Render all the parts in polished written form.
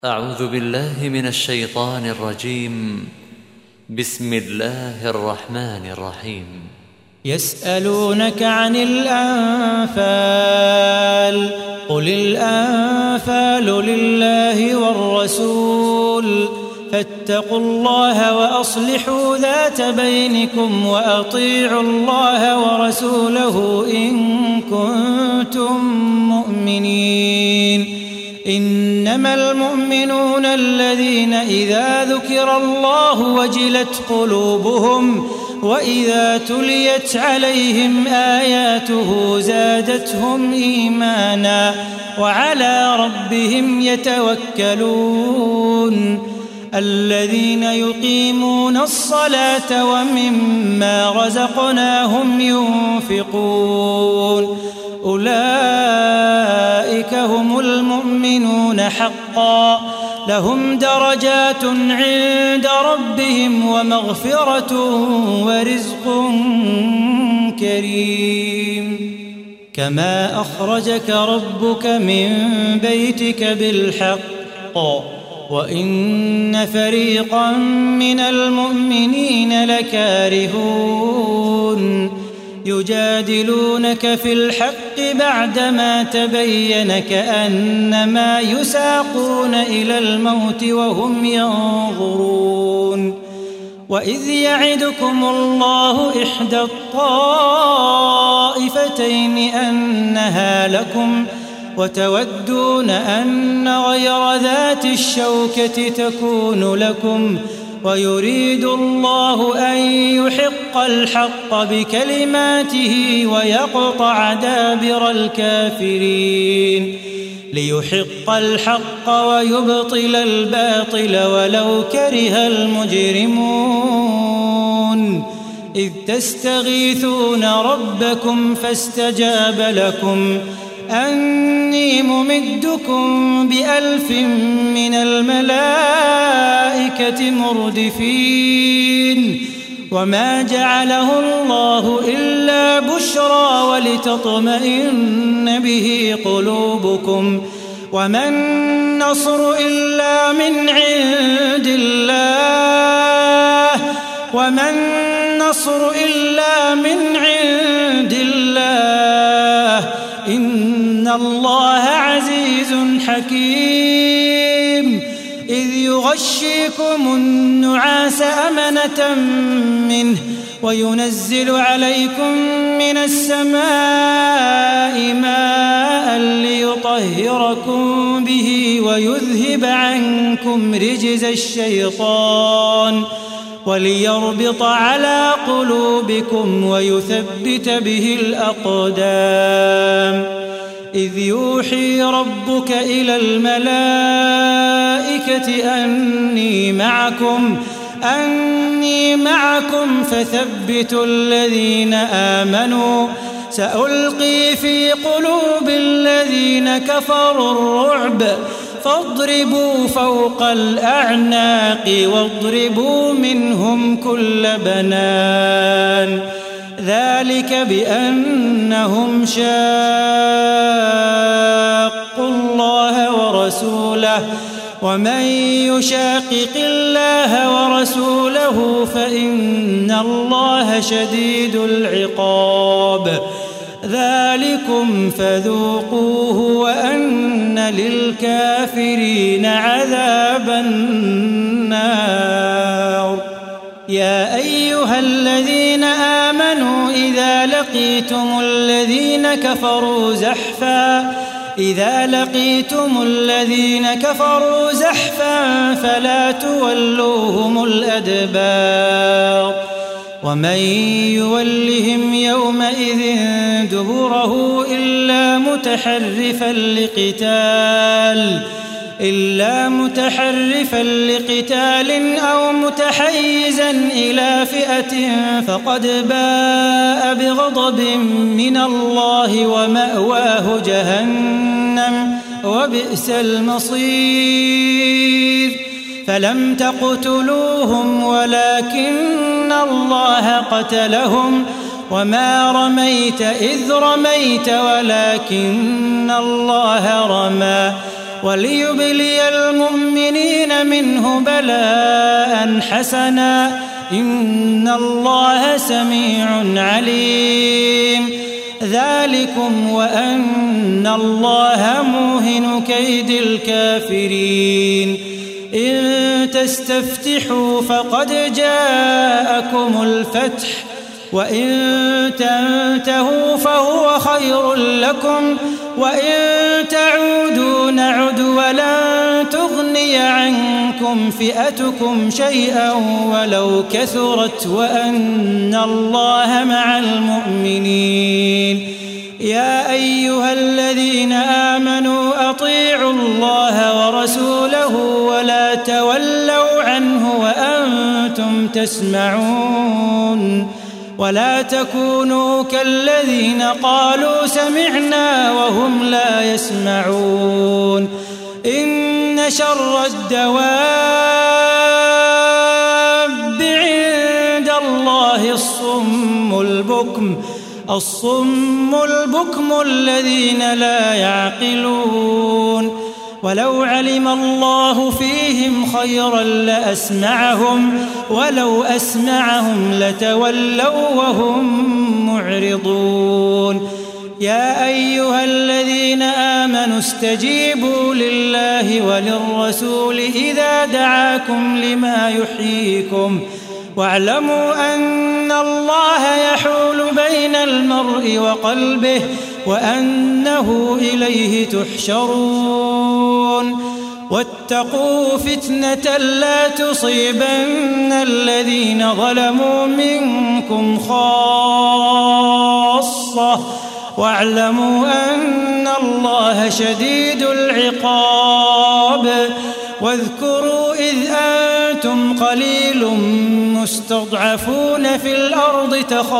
أعوذ بالله من الشيطان الرجيم. بسم الله الرحمن الرحيم. يسألونك عن الأنفال قل الأنفال لله والرسول فاتقوا الله وأصلحوا ذات بينكم وأطيعوا الله ورسوله إن كنتم مؤمنين. إنما المؤمنون الذين إذا ذكر الله وجلت قلوبهم وإذا تليت عليهم آياته زادتهم إيمانا وعلى ربهم يتوكلون. الذين يقيمون الصلاة ومما رزقناهم ينفقون أولئك هم المؤمنون حقا لهم درجات عند ربهم ومغفرة ورزق كريم. كما أخرجك ربك من بيتك بالحق وإن فريقا من المؤمنين لكارهون يجادلونك في الحق بعدما تبين كأنما يساقون إلى الموت وهم ينظرون. وإذ يعدكم الله إحدى الطائفتين أنها لكم وتودون أن غير ذات الشوكة تكون لكم ويريد الله أن يحق الحق بكلماته ويقطع دابر الكافرين ليحق الحق ويبطل الباطل ولو كره المجرمون. إذ تستغيثون ربكم فاستجاب لكم أني ممدكم ب1000 من الملائكة مردفين. وما جعله الله إلا بشرى ولتطمئن به قلوبكم وما النصر إلا من عند الله إن الله عزيز حكيم. إذ يغشيكم النعاس أمنة منه وينزل عليكم من السماء ماء ليطهركم به ويذهب عنكم رجز الشيطان وليربط على قلوبكم ويثبت به الأقدام. إذ يوحي ربك إلى الملائكة أني معكم فثبتوا الذين آمنوا سألقي في قلوب الذين كفروا الرعب فاضربوا فوق الأعناق واضربوا منهم كل بنان. ذلك بأنهم شاقوا الله ورسوله ومن يشاقق الله ورسوله فإن الله شديد العقاب. ذلكم فذوقوه وأن للكافرين عذاب النار. يا أيها الذين آمنوا إذا لقيتم الذين كفروا زحفا فلا تولوهم الأدبار. ومن يولهم يومئذ دبره إلا متحرفا لقتال أو متحيزا إلى فئة فقد باء بغضب من الله ومأواه جهنم وبئس المصير. فلم تقتلوهم ولكن الله قتلهم وما رميت إذ رميت ولكن الله رمى وليبلي المؤمنين منه بلاء حسنا إن الله سميع عليم ذلكم وأن الله موهن كيد الكافرين إن تستفتحوا فقد جاءكم الفتح وإن تنتهوا فهو خير لكم وإن تعودوا نعد ولن تغني عنكم فئتكم شيئا ولو كثرت وأن الله مع المؤمنين يا أيها الذين آمنوا أطيعوا الله ورسوله ولا تولوا عنه وأنتم تسمعون ولا تكونوا كالذين قالوا سمعنا وهم لا يسمعون إن شر الدواب عند الله الصم البكم الذين لا يعقلون ولو علم الله فيهم خيرا لأسمعهم ولو أسمعهم لتولوا وهم معرضون يا أيها الذين آمنوا استجيبوا لله وللرسول إذا دعاكم لما يحييكم واعلموا أن الله يحول بين المرء وقلبه وأنه إليه تحشرون واتقوا فتنة لا تصيبن الذين ظلموا منكم خاصة واعلموا أن الله شديد العقاب واذكروا إذ أنتم قليل مستضعفون في الأرض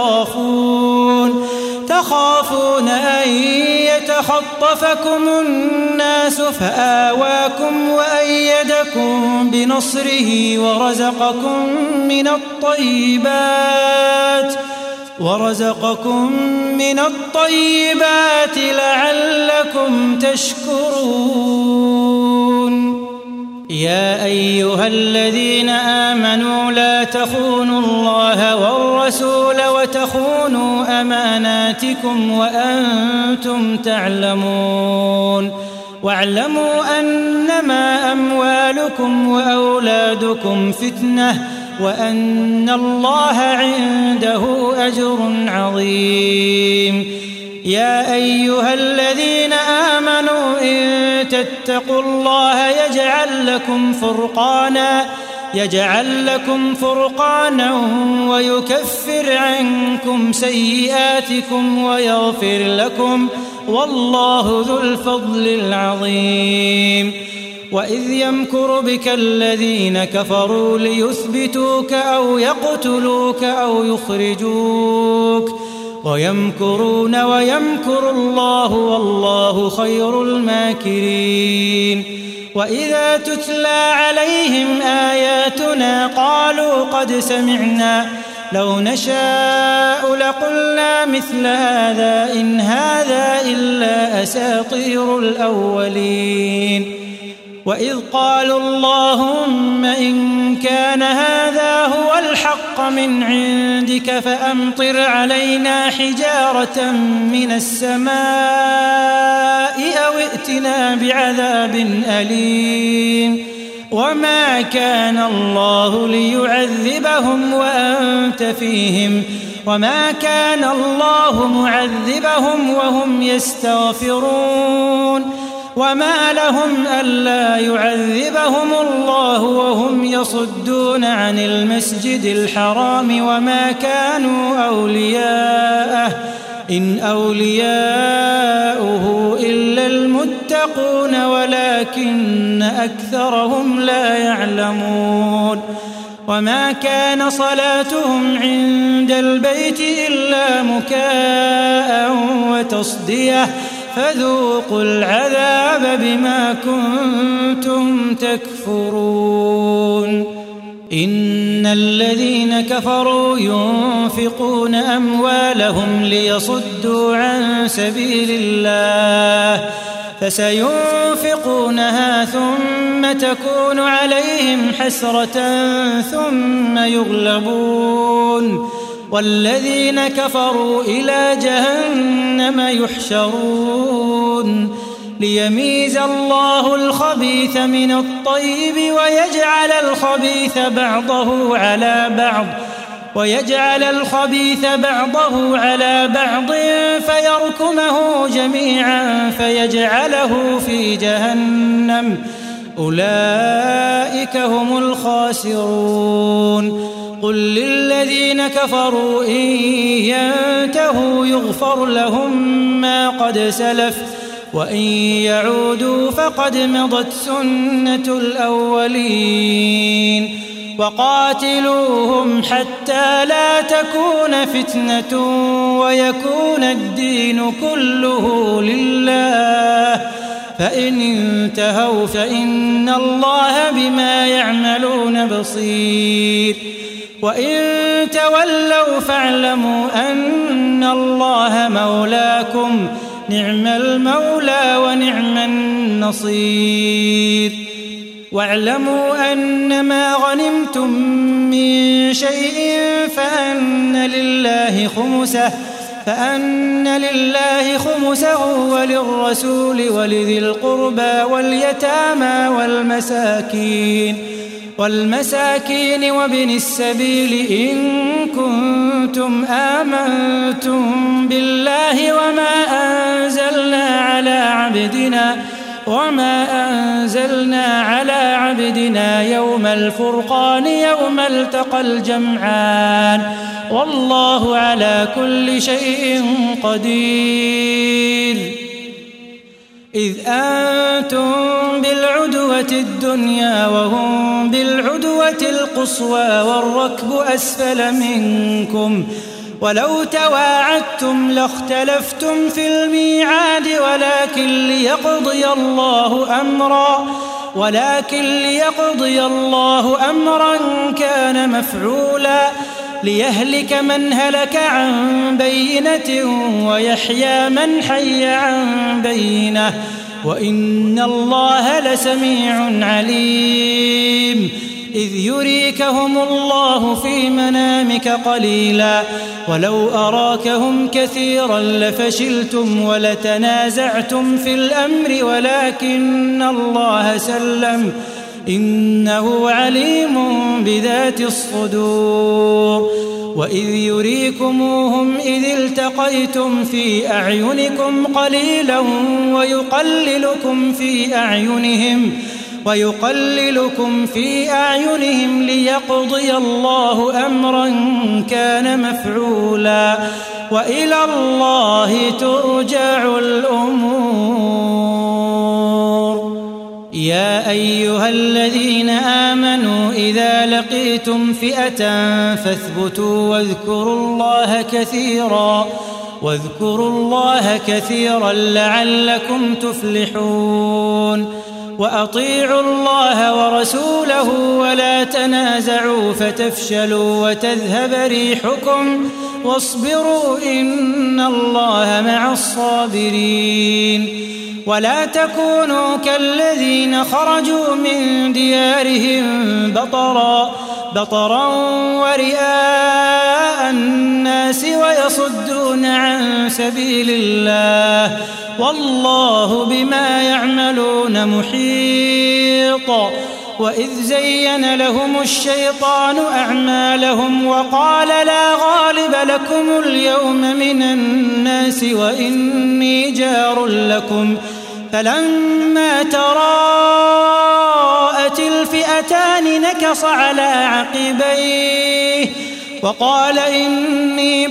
تخافون أن يتخطفكم الناس فآواكم وأيدكم بنصره ورزقكم من الطيبات لعلكم تشكرون يا أيها الذين آمنوا لا تخونوا الله والرسول وتخونوا أماناتكم وأنتم تعلمون واعلموا أنما أموالكم وأولادكم فتنة وأن الله عنده أجر عظيم يا أيها الذين آمنوا إن تتقوا الله يجعل لكم فرقانا ويكفر عنكم سيئاتكم ويغفر لكم والله ذو الفضل العظيم وإذ يمكر بك الذين كفروا ليثبتوك أو يقتلوك أو يخرجوك ويمكرون ويمكر الله والله خير الماكرين وإذا تتلى عليهم آياتنا قالوا قد سمعنا لو نشاء لقلنا مثل هذا إن هذا إلا أساطير الأولين وإذ قالوا اللهم إن كان هذا هو الحق من عندك فأمطر علينا حجارة من السماء أو ائتنا بعذاب أليم وما كان الله ليعذبهم وأنت فيهم وما كان الله معذبهم وهم يستغفرون وما لهم ألا يعذبهم الله وهم يصدون عن المسجد الحرام وما كانوا أولياءه إن أولياؤه إلا المتقون ولكن أكثرهم لا يعلمون وما كان صلاتهم عند البيت إلا مكاء وتصدية فذوقوا العذاب بما كنتم تكفرون إن الذين كفروا ينفقون أموالهم ليصدوا عن سبيل الله فسينفقونها ثم تكون عليهم حسرة ثم يغلبون والذين كفروا إلى جهنم يحشرون ليميز الله الخبيث من الطيب ويجعل الخبيث بعضه على بعض فيركمه جميعا فيجعله في جهنم أولئك هم الخاسرون قل للذين كفروا إن ينتهوا يغفر لهم ما قد سلف وإن يعودوا فقد مضت سنة الأولين وقاتلوهم حتى لا تكون فتنة ويكون الدين كله لله فإن انتهوا فإن الله بما يعملون بصير وإن تولوا فاعلموا أن الله مولاكم نعم المولى ونعم النصير واعلموا أنما غنمتم من شيء فأن لله خمسه وللرسول ولذي القربى واليتامى والمساكين وابن السبيل إن كنتم آمنتم بالله وما أنزلنا على عبدنا يوم الفرقان يوم التقى الجمعان والله على كل شيء قدير إذ أنتم بالعدوة الدنيا وهم بالعدوة القصوى والركب أسفل منكم ولو تواعدتم لاختلفتم في الميعاد ولكن ليقضي الله أمرا كان مفعولا ليهلك من هلك عن بينة ويحيى من حي عن بينة وإن الله لسميع عليم إذ يريكهم الله في منامك قليلا ولو أراكهم كثيرا لفشلتم ولتنازعتم في الأمر ولكن الله سلم إنه عليم بذات الصدور وإذ يريكموهم إذ التقيتم في أعينكم قليلا ويقللكم في أعينهم ليقضي الله أمرا كان مفعولا وإلى الله ترجع الأمور يا أيها الذين آمنوا إذا لقيتم فئة فاثبتوا واذكروا الله كثيرا لعلكم تفلحون وأطيعوا الله ورسوله ولا تنازعوا فتفشلوا وتذهب ريحكم واصبروا إن الله مع الصابرين ولا تكونوا كالذين خرجوا من ديارهم بطرا ورئاء الناس ويصدون عن سبيل الله والله بما يعملون محيط وإذ زين لهم الشيطان أعمالهم وقال لا غالب لكم اليوم من الناس وإني جار لكم فلما تراءت الفئتان نكص على عقبيه وقال إني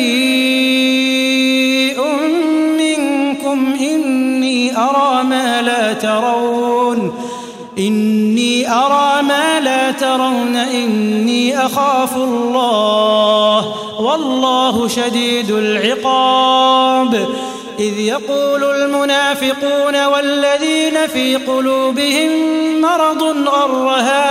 بريء منكم إني أرى ما لا ترون إني أخاف الله والله شديد العقاب إذ يقول المنافقون والذين في قلوبهم مرض غر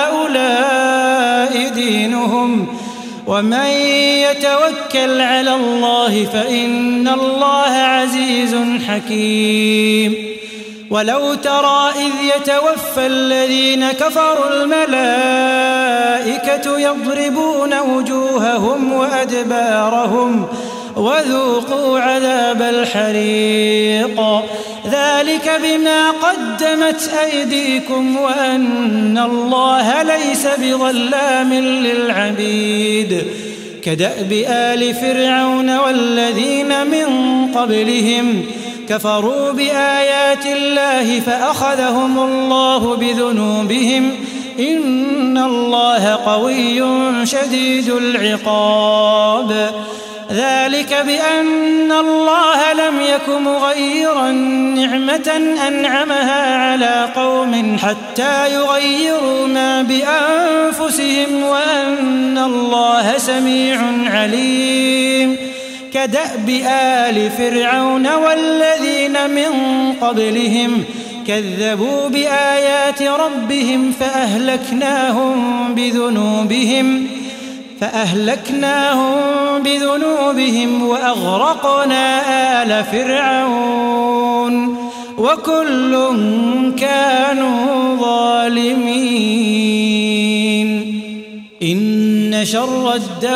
هؤلاء دينهم ومن يتوكل على الله فإن الله عزيز حكيم ولو ترى إذ يتوفى الذين كفروا الملائكة يضربون وجوههم وأدبارهم وذوقوا عذاب الحريق ذلك بما قدمت أيديكم وأن الله ليس بظلام للعبيد كدأب آل فرعون والذين من قبلهم كفروا بآيات الله فأخذهم الله بذنوبهم إن الله قوي شديد العقاب ذلك بأن الله لم يك مغيرا نعمة أنعمها على قوم حتى يغيروا ما بأنفسهم وأن الله سميع عليم كدأب آل فرعون والذين من قبلهم كذبوا بآيات ربهم فأهلكناهم بذنوبهم وأغرقنا آل فرعون وكل كانوا ظالمين إن شر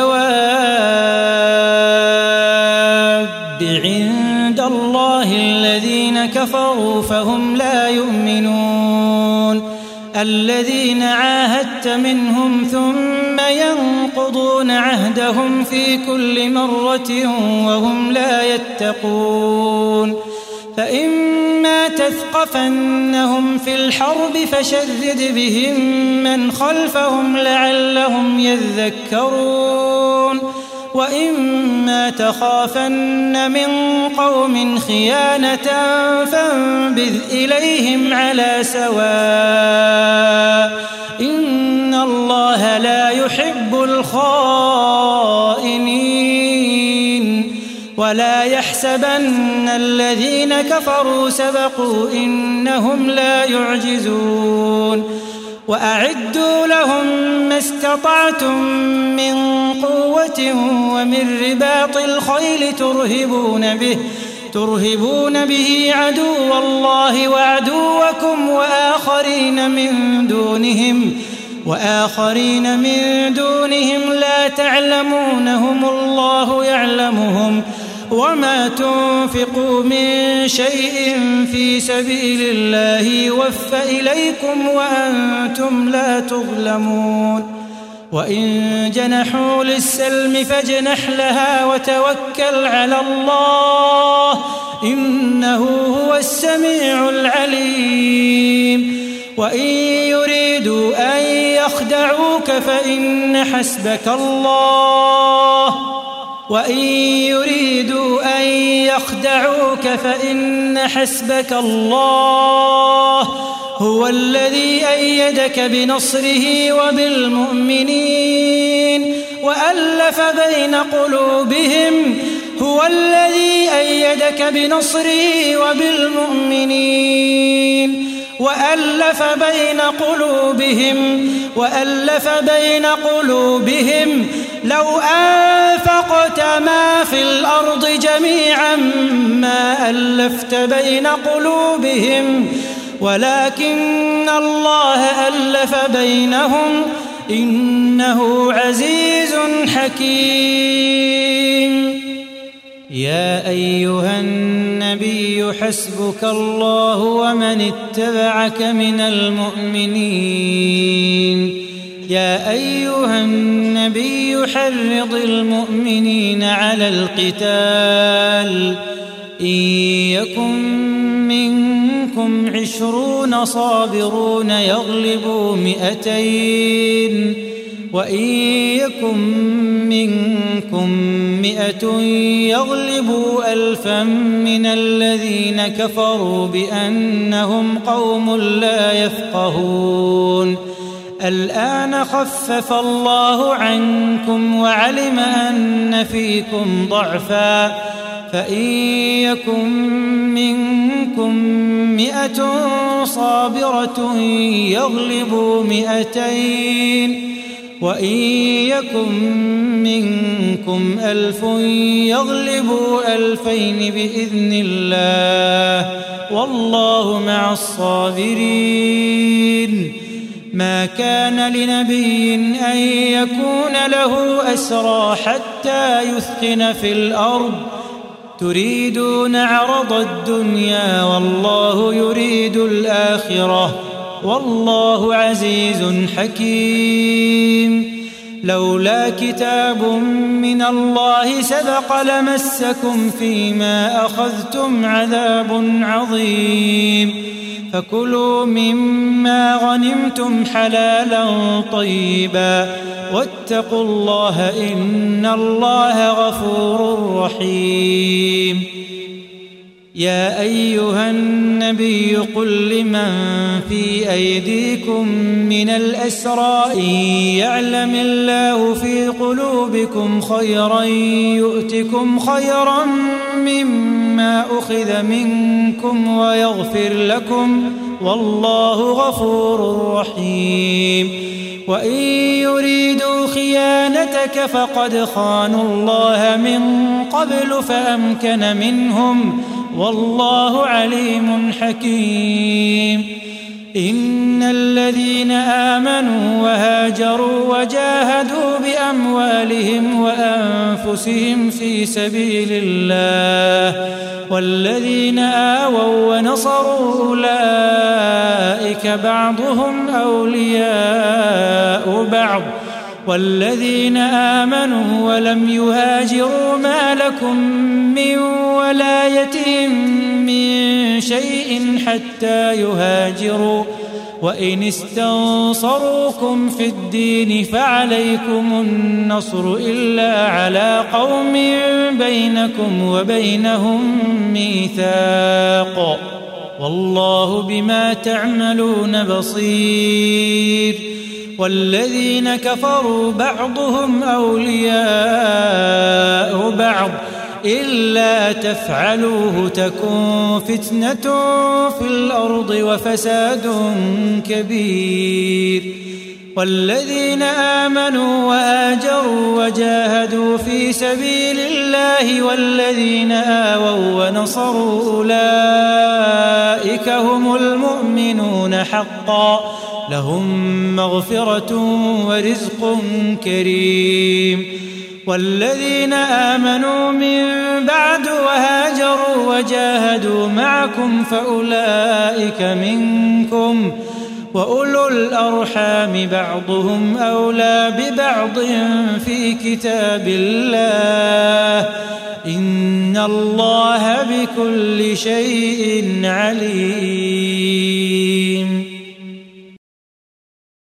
الدواب عند الله الذين كفروا فهم لا يؤمنون الذين عاهدت منهم ثم ينقضون عهدهم في كل مرة وهم لا يتقون فإما تثقفنهم في الحرب فشرد بهم من خلفهم لعلهم يذكرون وإما تخافن من قوم خيانة فانبذ إليهم على سواء إن الله لا يحب الخائنين ولا يحسبن الذين كفروا سبقوا إنهم لا يعجزون وأعدوا لهم ما استطعتم من قوة ومن رباط الخيل ترهبون به عدو الله وعدوكم وآخرين من دونهم لا تعلمونهم الله يعلمهم وما تنفقوا من شيء في سبيل الله يوفى إليكم وأنتم لا تظلمون وإن جنحوا للسلم فاجنح لها وتوكل على الله إنه هو السميع العليم وإن يريدوا أن يخدعوك فإن حسبك الله هو الذي أيدك بنصره وبالمؤمنين وألف بين قلوبهم لو أنفقت ما في الأرض جميعا ما ألفت بين قلوبهم ولكن الله ألف بينهم إنه عزيز حكيم يا أيها النبي حسبك الله ومن اتبعك من المؤمنين يا أيها النبي حرض المؤمنين على القتال إن يكن منكم 20 صابرون يغلبوا 200 وإن يكن منكم 100 يغلبوا 1000 من الذين كفروا بأنهم قوم لا يفقهون الآن خفف الله عنكم وعلم أن فيكم ضعفا فإن يكن منكم 100 صابرة يغلبوا 200 وإن يكن منكم 1000 يغلبوا 2000 بإذن الله والله مع الصابرين. ما كان لنبي أن يكون له أسرى حتى يثخن في الأرض تريدون عرض الدنيا والله يريد الآخرة والله عزيز حكيم. لولا كتاب من الله سبق لمسكم فيما أخذتم عذاب عظيم. فكلوا مما غنمتم حلالا طيبا واتقوا الله إن الله غفور رحيم. يا أيها النبي قل لمن في أيديكم من الأسرى إن يعلم الله في قلوبكم خيرا يؤتكم خيرا مما أخذ منكم ويغفر لكم والله غفور رحيم. وإن يريدوا خيانتك فقد خانوا الله من قبل فأمكن منهم والله عليم حكيم. إن الذين آمنوا وهاجروا وجاهدوا بأموالهم وأنفسهم في سبيل الله والذين آووا ونصروا أولئك بعضهم أولياء بعض والذين آمنوا ولم يهاجروا ما لكم من ولايتهم من شيء حتى يهاجروا وإن استنصروكم في الدين فعليكم النصر إلا على قوم بينكم وبينهم ميثاق والله بما تعملون بصير. والذين كفروا بعضهم أولياء بعض إلا تفعلوه تكن فتنة في الأرض وفساد كبير. والذين آمنوا وآجروا وجاهدوا في سبيل الله والذين آووا ونصروا أولئك هم المؤمنون حقا لهم مغفرة ورزق كريم. والذين آمنوا من بعد وهاجروا وجاهدوا معكم فأولئك منكم وأولو الأرحام بعضهم أولى ببعض في كتاب الله إن الله بكل شيء عليم.